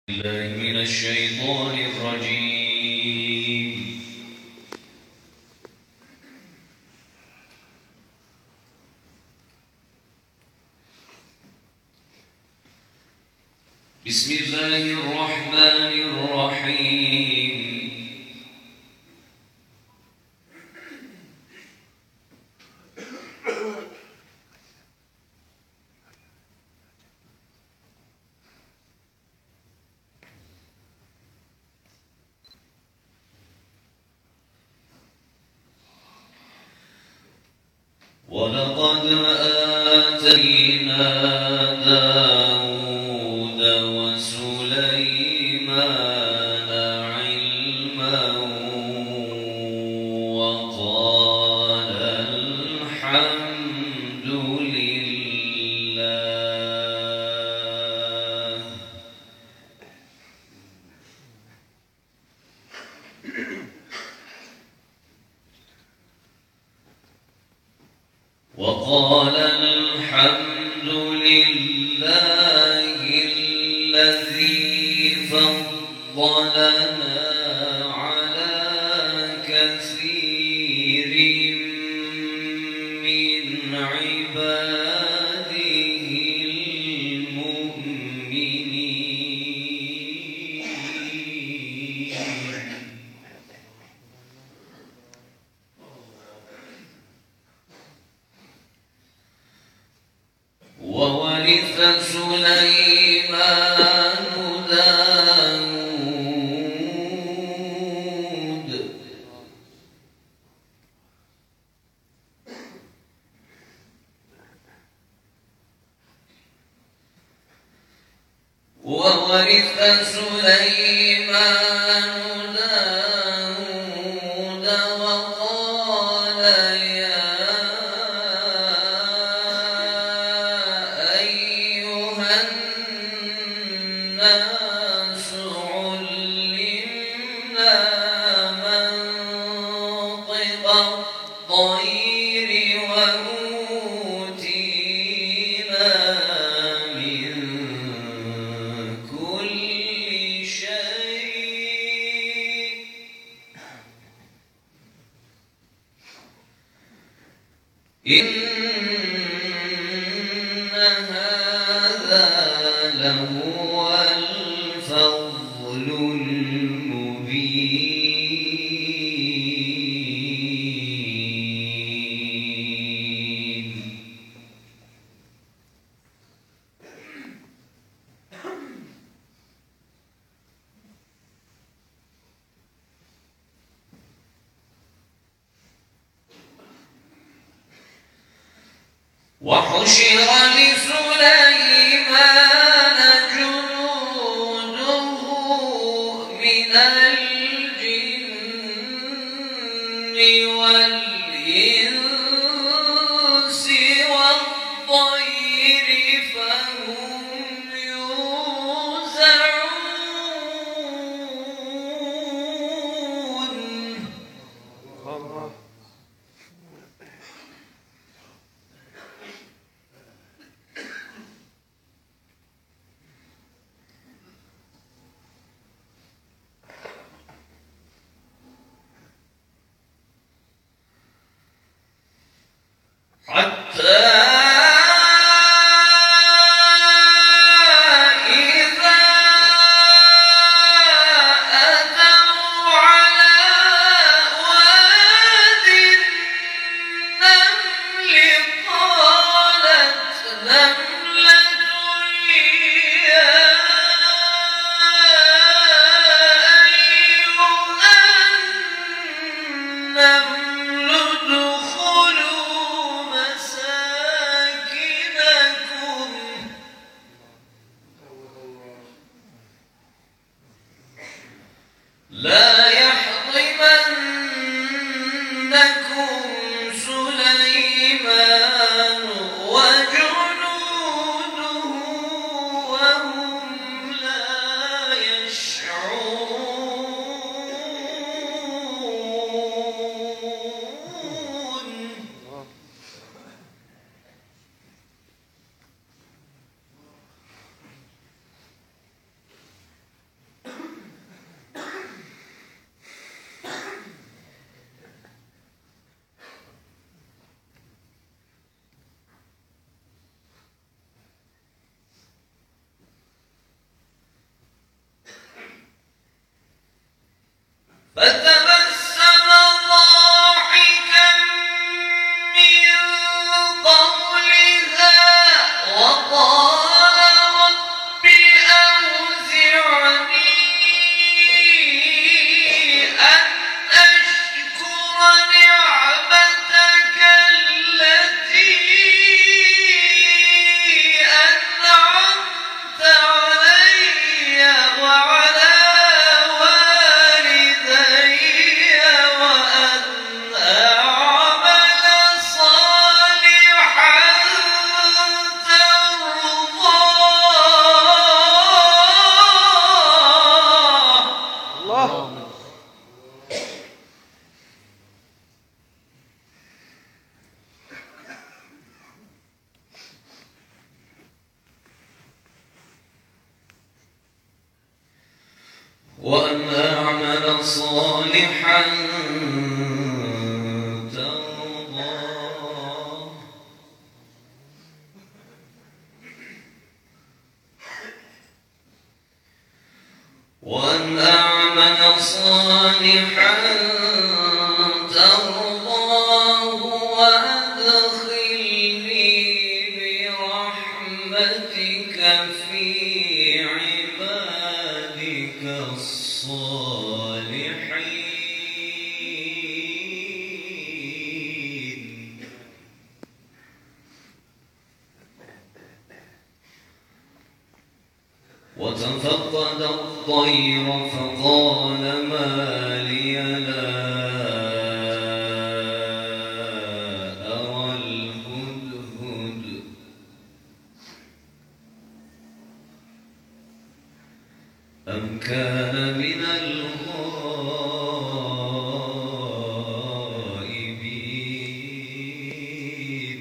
بالله من الشيطان الرجيم. بسم الله الرحمن الرحيم. ولقد آتينا داود وسليمان علما وقال الحمد لله. وقال الحمد لله الذي فضلنا على كثير من عباده المؤمنين. وورث سليمان داود وقال يا أيها الناس علمنا منطق الطير وأوتينا من كل شيء إن هذا لهو الفضل المبين. وحشر لسليمان جنوده من الجن والإنس والطير فهم يوزعون. حتى إذا أتوا على واد النمل قالت نملة يا أيها النمل ادخلوا مساكنكم لا يحطمنكم سليمان وجنوده وهم لا يشعرون. فتبسم ضاحكا من قولها وقال رب أوزعني أن أشكر نعمتك التي أنعمت علي وعلى والدي وأن أعمل صالحا ترضاه. وأن أعمل صالحا ترضاه. وأن أعمل صالحا ترضاه وأدخلني برحمتك في عبادك الصالحين. وتفقد الطير فقال ما لي لا أرى الهدهد أم كان من الغائبين.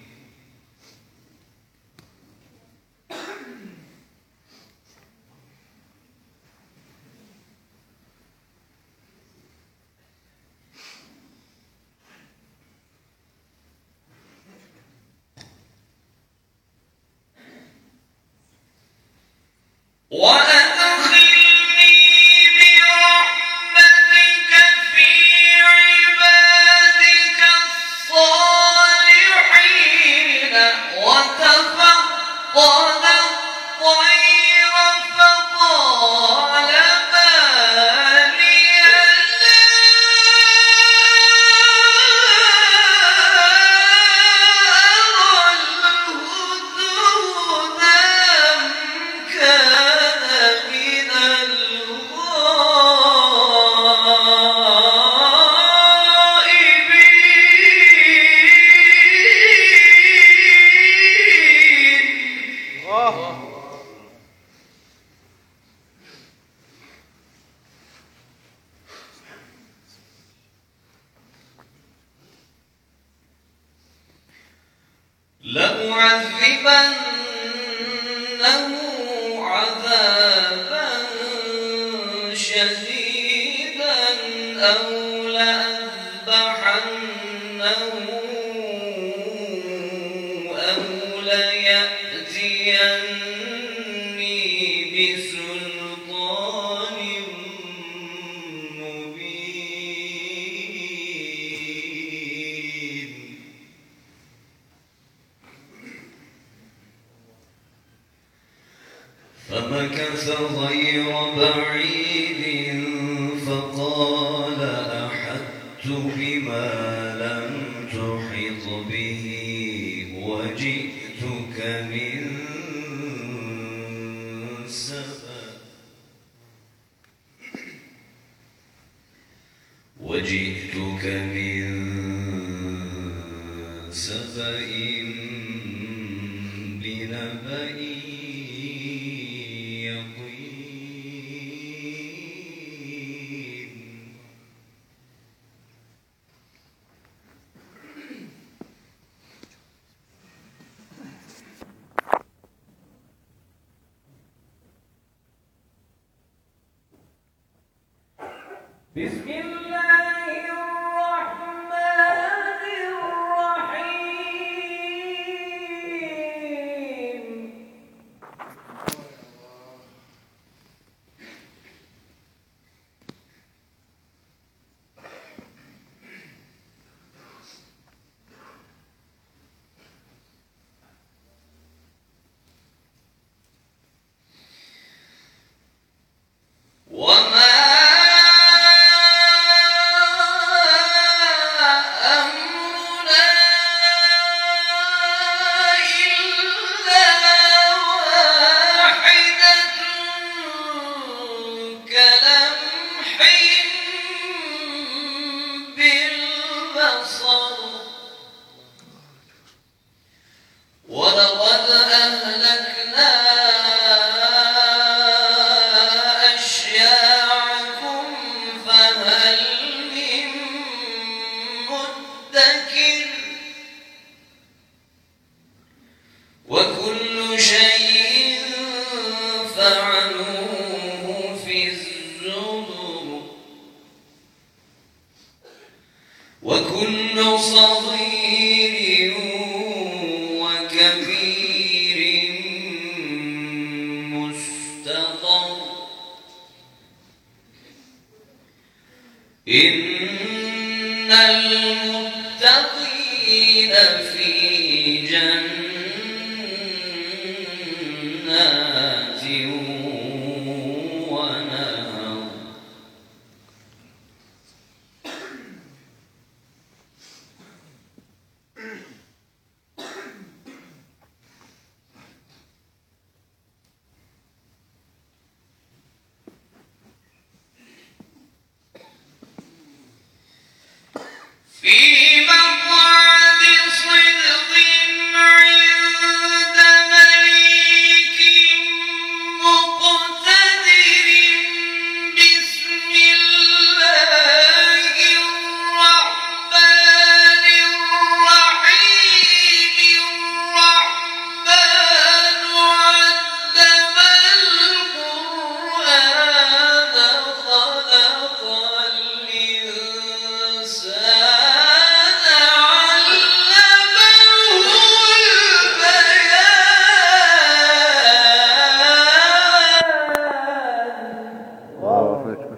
وأدخلني برحمتك في عبادك الصالحين. وتفقد الطير فقال ما لي لا أرى الهدهد أم كان من الغائبين. لأعذبنه عذابا شديدا أو لأذبحنه أو ليأتيني بسلطان مبين. فمكث غير بعيد فقال أحطت بما لم تحط به وجئتك من سبأ بنبأ يقين. بسم الله الرحمن الرحيم. بالبصر ولقد أهلكنا أشياعكم فهل من مدكر وكل شيء فعلوه في الزبر وكل صغير وكبير مستطر إن المتقين في جنات ونهر في مقعد صدق عند مليك مقتدر بسم الله الرحمن الرحيم الرحمن علم القرآن خلق الإنسان علمه البيان الله أكبر.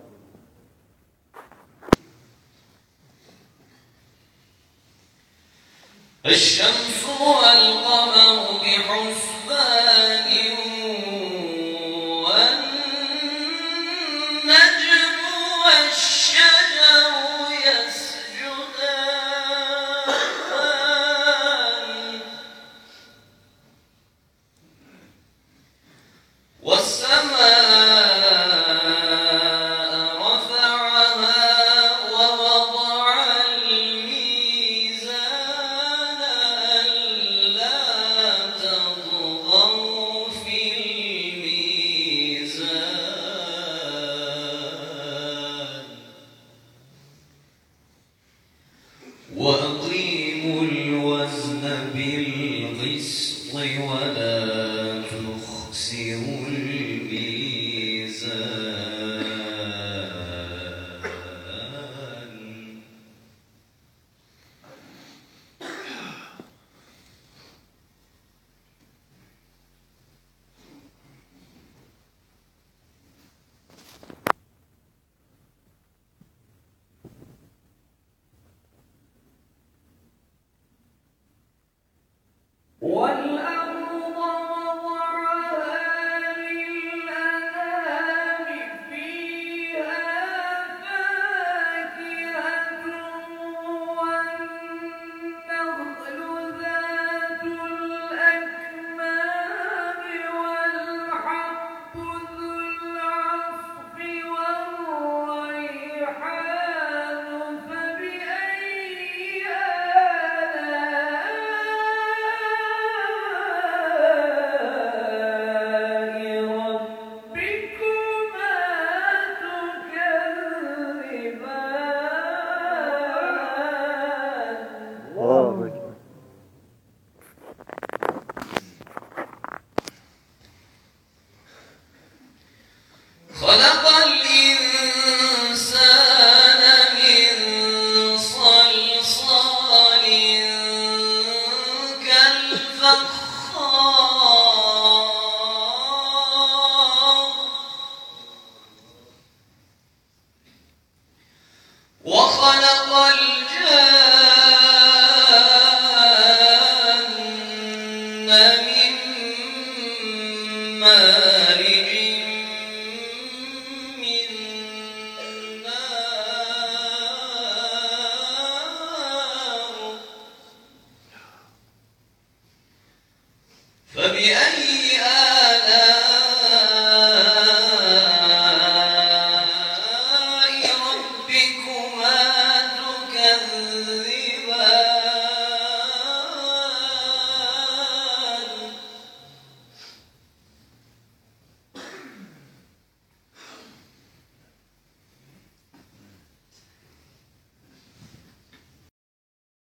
الشمس والقمر بحسبان والنجم والشجر يسجدان والسماء رفعها ووضع الميزان ألا تطغوا في الميزان وأقيموا الوزن بالقسط ولا تخسروا الميزان والأرض وضعها للأنام فيها فاكهة والنخل ذات الأكمام والحب ذو العصف والريحان فبأي آلاء ربكما تكذبان الله أكبر. خلق